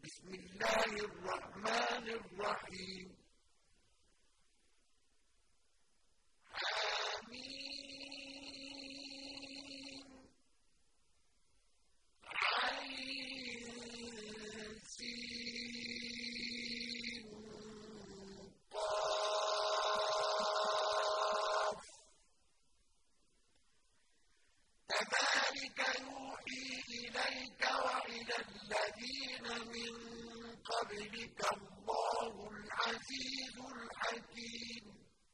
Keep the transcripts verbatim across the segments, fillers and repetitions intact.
بسم الله الرحمن الرحيم حميم عين سين قاف كذلك يوحي إليك وإلى الذين من قبلك الله العزيز الحكيم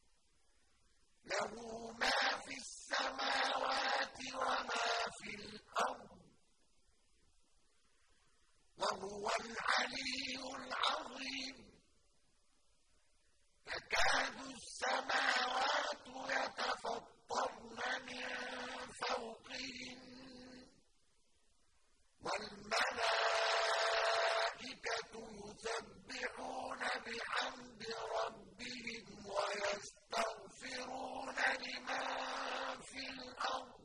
له ما في السماوات وما في الأرض وهو العلي العظيم تكاد السماوات يتفطرن من فوقهن والملائكة يسبحون بحمد ربهم ويستغفرون لمن في الأرض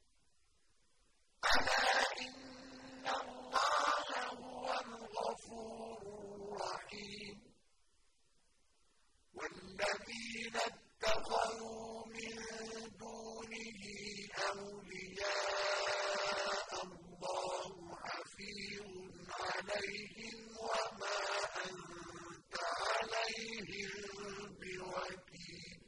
ألا إن الله هو الغفور الرحيم والذين اتخذوا من دونه أولياء الله حفيظ عليهم وما أنت عليهم بوكيل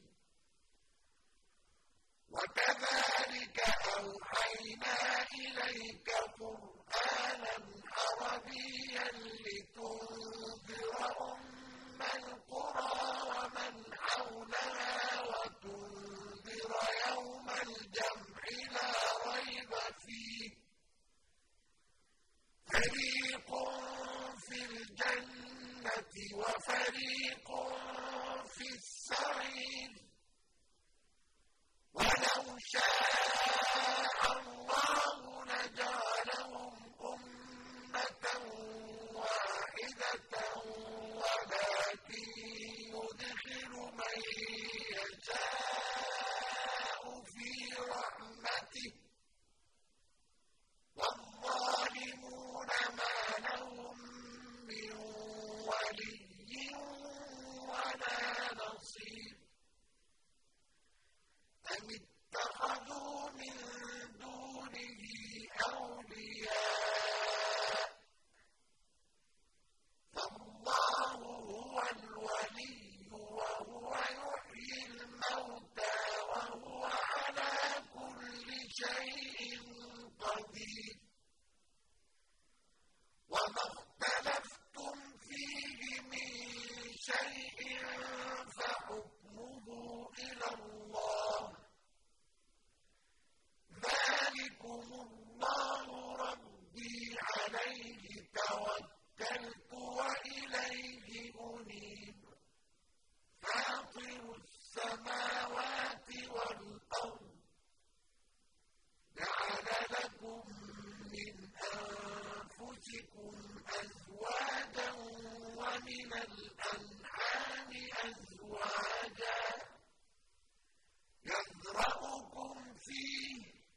وكذلك أوحينا إليك قرآنا عربيا لتنذر أم القرى ومن حولها وتنذر يوم الجمع لا ريب فيه فريق في الجنة وفريق في السعير ولو شاء الله لجعلهم أمة واحدة ولكن يدخل من يشاء في رحمته والظالمون ما لهم من ولي ولا نصير أم اتخذوا من دونه أولياء فالله هو الولي وهو يحيي الموتى وهو على كل شيء قدير وما اختلفتم فيه من شيء فحكمه إلى الله ذلكم الله ربي عليه توكلت وإليه أنيب فاطر السماوات والأرض جعل لكم من أنفسكم أزواجا ومن الأنعام أزواجا يذرأكم فيه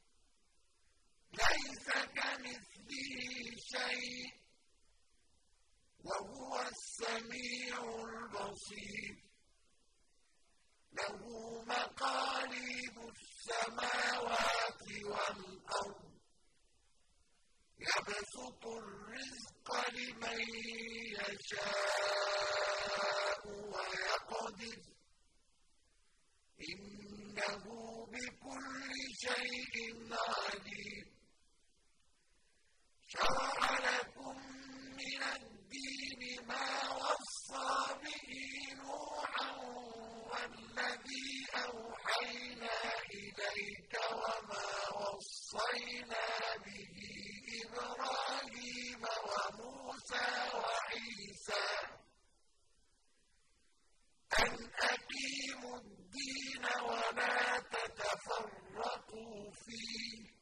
ليس كمثله شيء وهو السميع البصير له مقاليد السماوات والأرض يبسط الرزق لمن يشاء ويقدر إنه بكل شيء عليم شرع لكم من الدين ما وصى به نوحا والذي أوحينا إليك وما وصينا به إبراهيم وموسى وعيسى أن أقيموا الدين ولا تتفرقوا فيه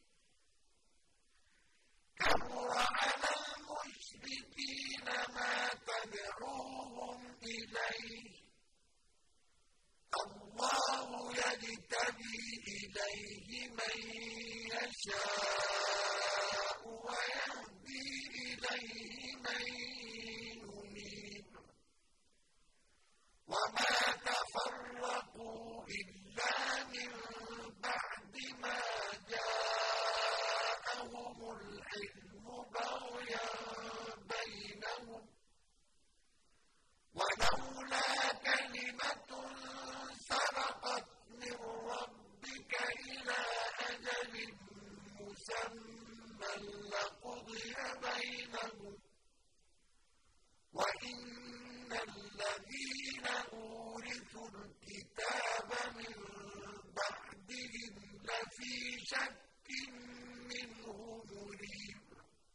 الكتاب من بعدهم لفي شك منه مريب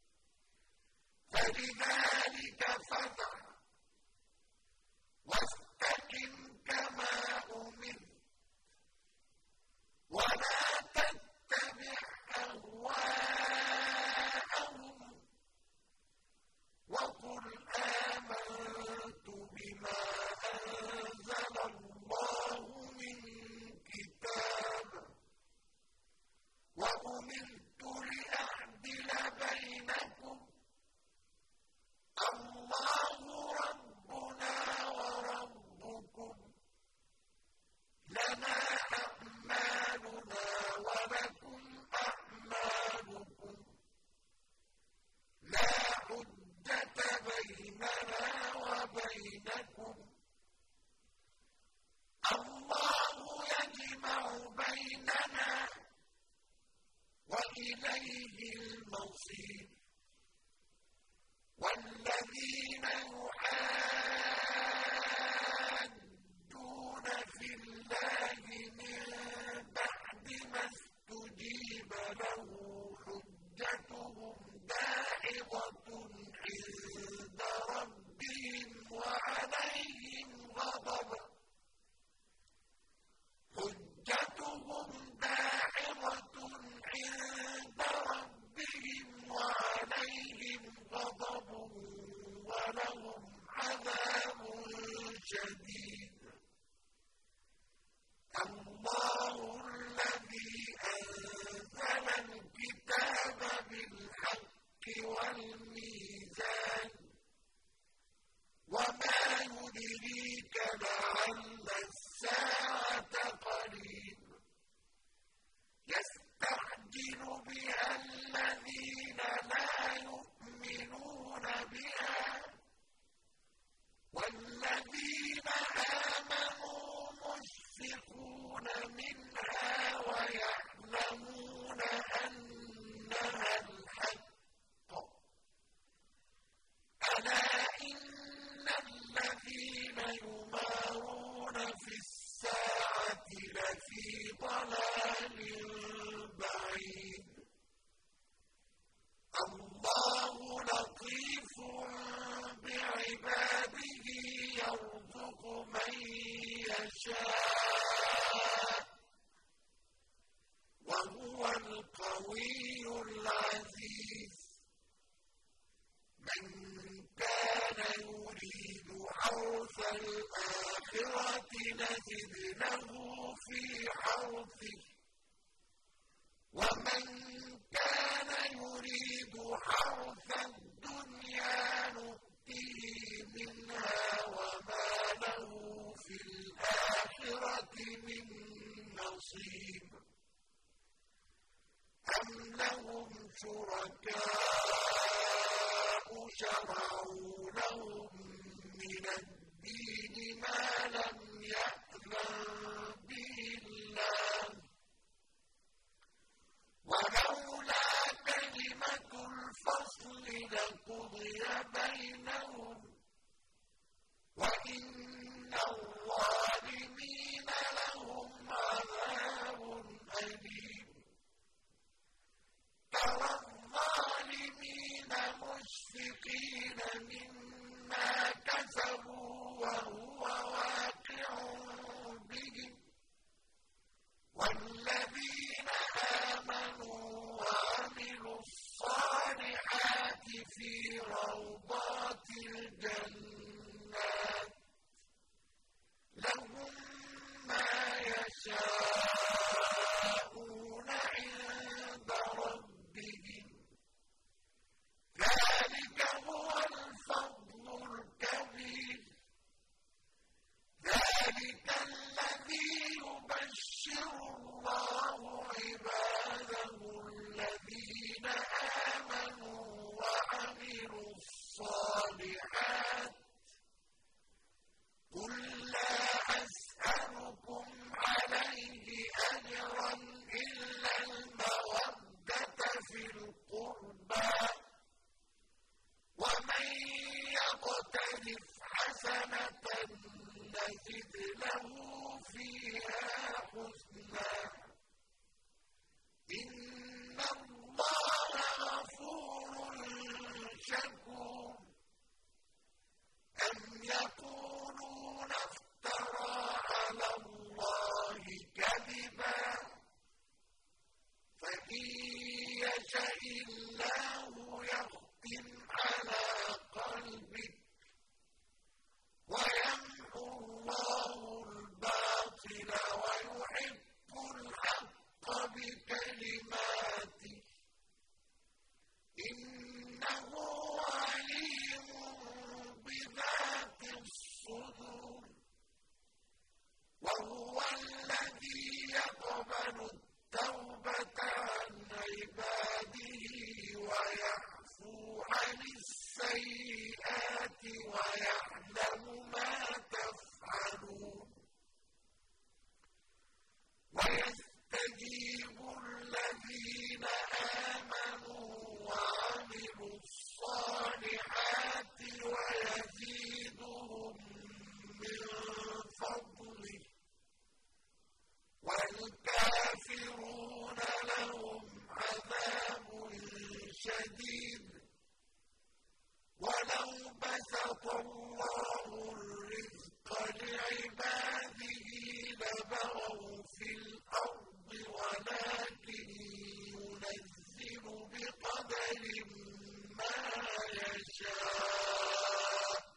فلذلك فادع واستقم كما أمرت ولا تتبع أهواءهم وقل آمنت بما أنزل الله من كتاب وأمرت لأعدل بينكم الله ربنا وربكم لنا أعمالنا ولكم أعمالكم لا حجة بيننا وبينكم الله يجمع بيننا وإليه المصير والذين يحاجون في الله من بعد ما استجيب له حجتهم داحضة عند ربهم وعليهم غضب حجتهم داحضة عند ربهم وعليهم غضب ولهم عذاب شديد الله الذي أنزل الكتاب بالحق والميزان وما يدريك لعل الساعة قريب يستعجل بها الذين لا يؤمنون بها والذين آمنوا مشفقون منها ويعلمون أنها الحق ألا إن الذين يمارون في الساعة لفي ضلال بعيد الله لطيف بعباده يرزق من يشاء وهو القوي العزيز من كان يريد حرث الآخرة نزد له في حرثه ومن كان يريد حرث الدنيا نؤته منها وما له في الآخرة من نصيب أم لهم شركاء شرعوا لهم من الدين ما لم يأذن به الله ولولا كلمة الفصل لقضي بينهم وإن الظالمين لهم عذاب أليم ترى الظالمين مشفقين مما كسبوا وهو واقع بهم والذين آمنوا وعملوا الصالحات في روضات الجنات لهم ما يشاءون عند ربهم ذلك هو الفضل الكبير ذلك الذي يبشر الله عباده الذين آمنوا وعملوا الصالحات قل لا أسألكم عليه أجرا إلا المودة في القربى ومن يقترف حسنة نَزِدْ لَهُ فِيهَا حُسْنًا إِنَّ اللَّهَ غَفُورٌ شَكُورٌ أَمْ يَقُولُونَ افْتَرَىٰ عَلَى اللَّهِ كَذِبًا فَإِن يَشَإِ اللَّهُ يَخْتِمْ عَلَىٰ قَلْبِكَ وَيَمْحُو اللَّهُ الْبَاطِلَ وَيُحِقُّ الْحَقَّ بِكَلِمَاتِهِ إِنَّهُ عَلِيمٌ بِذَاتِ الصُّدُورِ وَهُوَ الَّذِي يَقْبَلُ التَّوْبَةَ عَنْ عِبَادِهِ وَيَعْفُو عَنِ السَّيِّئَاتِ وَيَعْلَمُ مَا تَفْعَلُونَ وَيَسْتَجِيبُ الَّذِينَ آمَنُوا وَعَمِلُوا الصَّالِحَاتِ وَيَزِيدُهُم مِّن فَضْلِهِ وَالْكَافِرُونَ لَهُمْ عَذَابٌ شَدِيدٌ وَلَوْ بَسَطَ اللَّهُ الرِّزْقَ لِعِبَادِهِ لَبَغَوْا فِي الْأَرْضِ وَلَٰكِن يُنَزِّلُ بِقَدَرٍ مَّا يَشَاءُ ۚ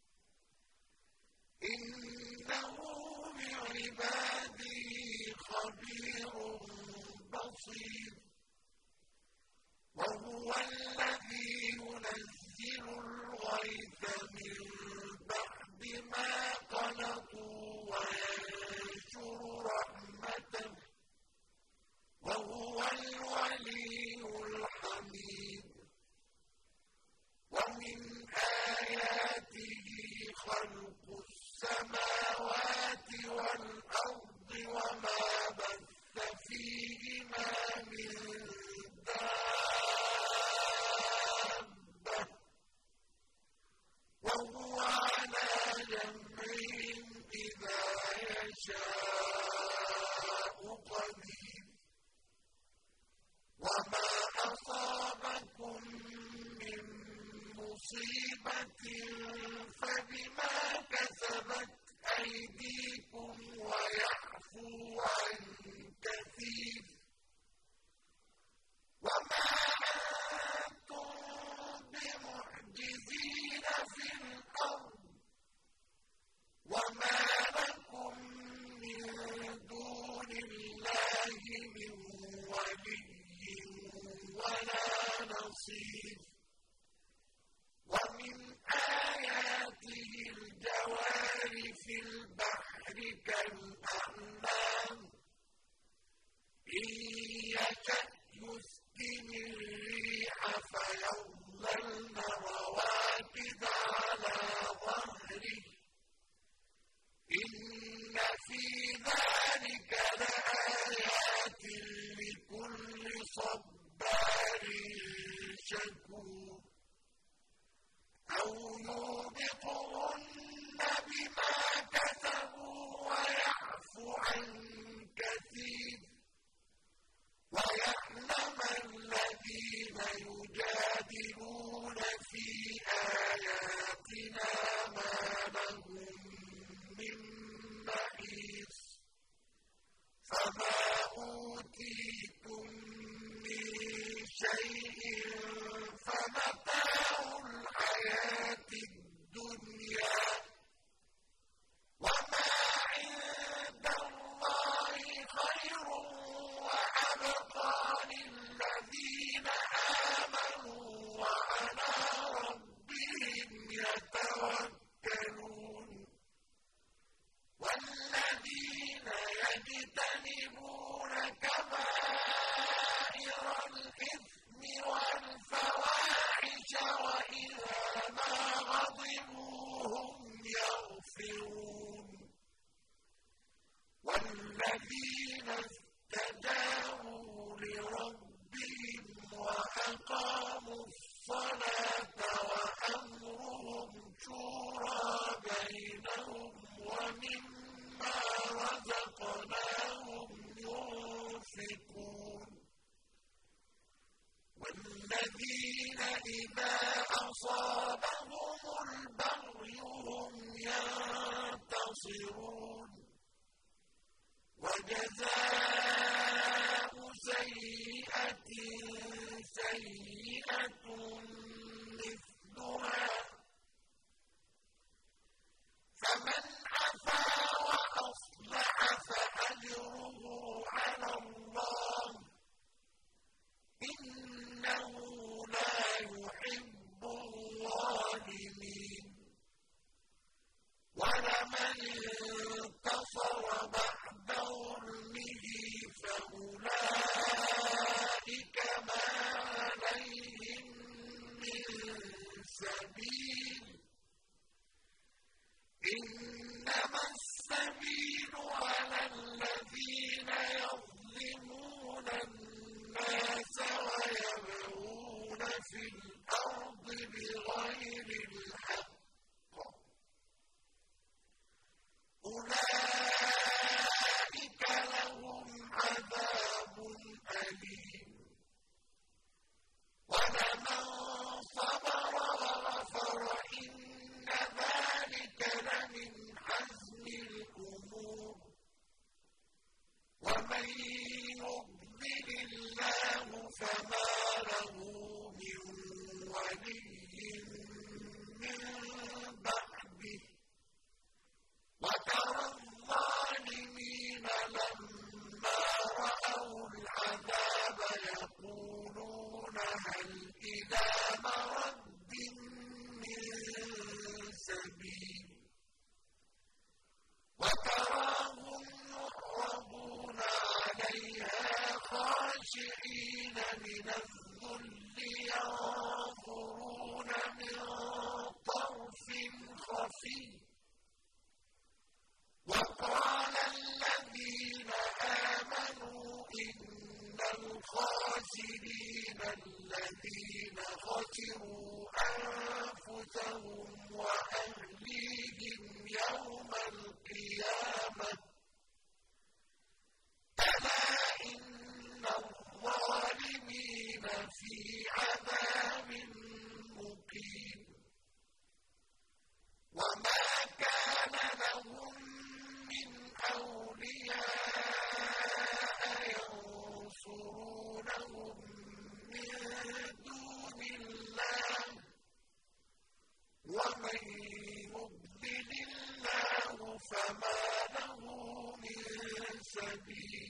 إِنَّهُ بِعِبَادِهِ خَبِيرٌ بَصِيرٌ وَهُوَ الَّذِي يُنَزِّلُ الْغَيْثَ مِن بَعْدِ مَا قَنَطُوا وَيَنشُرُ رَحْمَتَهُ وَهُوَ الْوَلِيُّ الْحَمِيدُ وَمِنْ آيَاتِهِ خَلْقُ السَّمَاوَاتِ وَالْأَرْضِ وَمَا بَثَّ فِيهِمَا مِن دَابَّةٍ وَهُوَ عَلَىٰ جَمْعِهِمْ إِذَا يَشَاءُ قَدِيرٌ وَمَا أَصَابَكُم مِّن مُّصِيبَةٍ فَبِمَا كَسَبَتْ أَيْدِيكُمْ وَيَعْفُو عَن كَثِيرٍ وَمَا أَنتُم بِمُعْجِزِينَ فِي الْأَرْضِ وَمَا لَكُم مِّن دُونِ اللَّهِ مِن وَلِيٍّ وَلَا نَصِيرٍ وَمِنْ آيَاتِهِ الْجَوَارِ فِي الْبَحْرِ كَالْأَعْلَامِ إِن يَشَأْ يُسْكِنِ الرِّيحَ فَيَظْلَلْنَ رَوَاكِدَ عَلَىٰ ظَهْرِهِ إِنَّ فِي ذَٰلِكَ لَآيَاتٍ لِّكُلِّ صَبَّارٍ شَكُورٍ أَوْ يُوبِقْهُنَّ بِمَا كَسَبُوا وَيَعْفُ عَن كَثِيرٍ وَيَعْلَمَ الَّذِينَ يُجَادِلُونَ فِي آيَاتِنَا مَا لَهُم مِّن مَّحِيصٍ فَمَا أُوتِيتُم مِّن شَيْءٍ فَمَتَاعُ الْحَيَاةِ الدُّنْيَا ۖ وَمَا عِندَ اللَّهِ خَيْرٌ وَأَبْقَىٰ لِلَّذِينَ آمَنُوا وَعَلَىٰ رَبِّهِمْ يَتَوَكَّلُونَ وَالَّذِينَ يَجْتَنِبُونَ كَبَائِرَ الْإِثْمِ وَالْفَوَاحِشَ وَإِذَا مَا غَضِبُوا هُمْ يَغْفِرُونَ وَالَّذِينَ اسْتَجَابُوا لِرَبِّهِمْ وَأَقَامُوا الصَّلَاةَ وَأَمْرُهُمْ شُورَىٰ بَيْنَهُمْ وَمِمَّا إِذَا أَصَابَهُمُ الْبَغْيُ هُمْ يَنتَصِرُونَ وَجَزَاءُ سَيِّئَةٍ سَيِّئَةٌ مِثْلُهَا فَمَنْ عَفَا وَأَصْلَحَ فَأَجْرُهُ عَلَى اللَّهِ إِنَّهُ لَا يُحِبُّ الظَّالِمِينَ وَلَمَنِ انتَصَرَ بَعْدَ ظُلْمِهِ فَأُولَٰئِكَ مَا عَلَيْهِم مِّن سَبِيلٍ إِنَّمَا السَّبِيلُ عَلَى الَّذِينَ يَظْلِمُونَ النَّاسَ وَيَبْغُونَ فِي الْأَرْضِ بِغَيْرِ الْحَقِّ أُولَٰئِكَ لَهُمْ عَذَابٌ أَلِيمٌ وَلَمَن صَبَرَ وَغَفَرَ إِنَّ ذَٰلِكَ لَمِنْ عَزْمِ الْأُمُورِ وَمَن يُضْلِلِ اللَّهُ فَمَا لَهُ مِن وَلِيٍّ مِّن بَعْدِهِ وَتَرَى الظَّالِمِينَ لَمَّا رَأَوُا الْعَذَابَ يَقُولُونَ هَلْ إِلَىٰ مَرَدٍّ مِّن سَبِيلٍ وَتَرَاهُمْ يُعْرَضُونَ عَلَيْهَا خَاشِعِينَ مِنَ الذُّلِّ يَنظُرُونَ مِن طَرْفٍ خَفِيٍّ وَقَالَ الَّذِينَ آمَنُوا إِنَّ الْخَاسِرِينَ الَّذِينَ خَسِرُوا أَنفُسَهُمْ وَأَهْلِيهِمْ يَوْمَ الْقِيَامَةِ أَلَا إِنَّ الظَّالِمِينَ فِي عَذَابٍ مُّقِيمٍ وَمَا كَانَ لَهُم مِّنْ أَوْلِيَاءَ يَنصُرُونَهُم مِّن دُونِ اللَّهِ وَمَن يُضْلِلِ اللَّهُ فَمَا لَهُ مِن سَبِيلٍ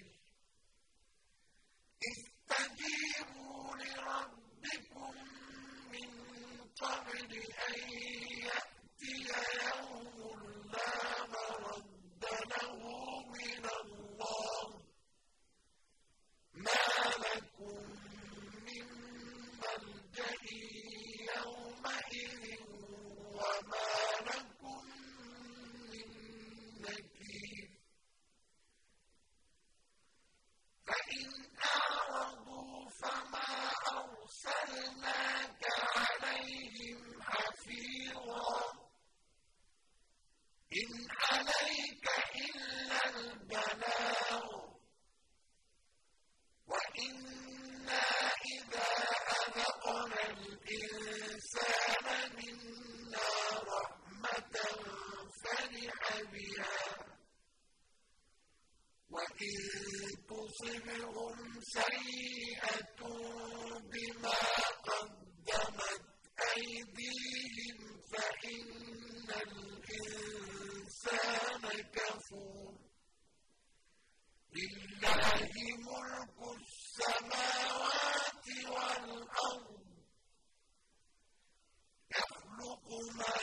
اسْتَجِيبُوا لِرَبِّكُم مِّن قَبْلِ أَن يَأْتِيَ يَوْمٌ لَّا مَرَدَّ لَهُ مِنَ اللَّهِ مَا لَكُم مِّن مَّلْجَإٍ يَوْمَئِذٍ وَمَا لَكُم مِّن نَّكِيرٍ فَإِنْ أَعْرَضُوا فَمَا أَرْسَلْنَاكَ عَلَيْهِمْ حَفِيظًا إِنْ عَلَيْكَ إِلَّا الْبَلَاغُ وَإِنَّا إِذَا أَذَقْنَا الْإِنسَانَ مِنَّا رَحْمَةً فَرِحَ بِهَا وَإِن تُصِبْهُمْ سَيِّئَةٌ بِمَا قَدَّمَتْ أَيْدِيهِمْ فَإِنَّ الْإِنسَانَ كَفُورٌ لِلَّهِ مُلْكُ السَّمَاوَاتِ وَالْأَرْضِ يَخْلُقُ مَا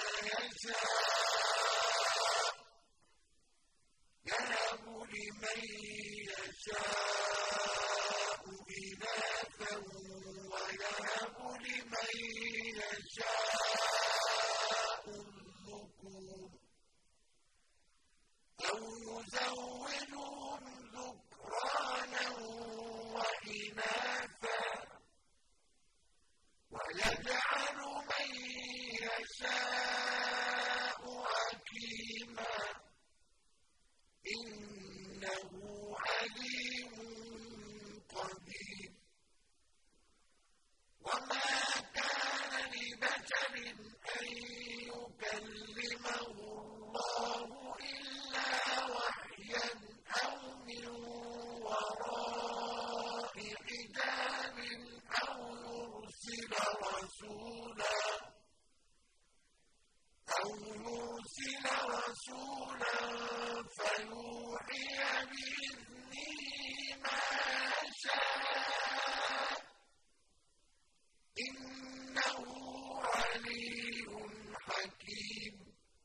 يَشَاءُ يَهَبُ لِمَن يَشَاءُ إِنَاثًا وَيَهَبُ لِمَن يَشَاءُ الذُّكُورَ أَوْ يُزَوِّجُهُمْ ذُكْرَانًا وَإِنَاثًا وَيَجْعَلُ مَن يَشَاءُ عَقِيمًا إِنَّهُ عَلِيمٌ أَن يُكَلِّمَهُ اللَّهُ إِلَّا وَحْيًا أَوْ مِن وَرَاءِ حِجَابٍ أَوْ يُرْسِلَ رَسُولًا أَوْ يُرْسِلَ رَسُولًا فَيُوحِيَ بِإِذْنِهِ مَا يَشَاءُ ۚ إِنَّهُ عَلِيٌّ حَكِيمٌ.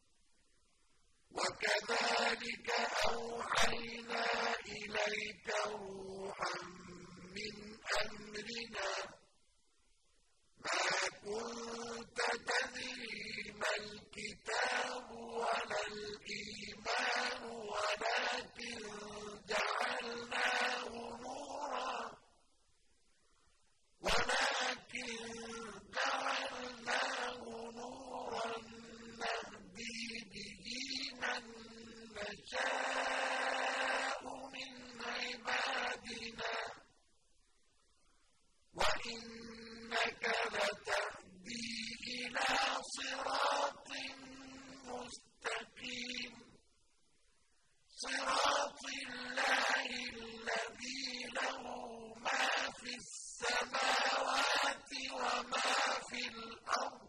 وَكَذَٰلِكَ أَوْحَيْنَا إِلَيْكَ رُوحًا مِّنْ أَمْرِنَا ۚ مَا كُنتَ تَدْرِي مَا الْكِتَابُ وَلَا الْإِيمَانُ وَلَٰكِن جَعَلْنَاهُ نُورًا وَلَٰكِن جَعَلْنَاهُ نُورًا نَّهْدِي بِهِ مَن نَّشَاءُ مِنْ عِبَادِنَا ۚ وَإِنَّكَ لَتَهْدِي إِلَىٰ صِرَاطٍ مُّسْتَقِيمٍ، صِرَاطِ اللَّهِ الَّذِي لَهُ مَا فِي السَّمَاوَاتِ وَمَا فِي الْأَرْضِ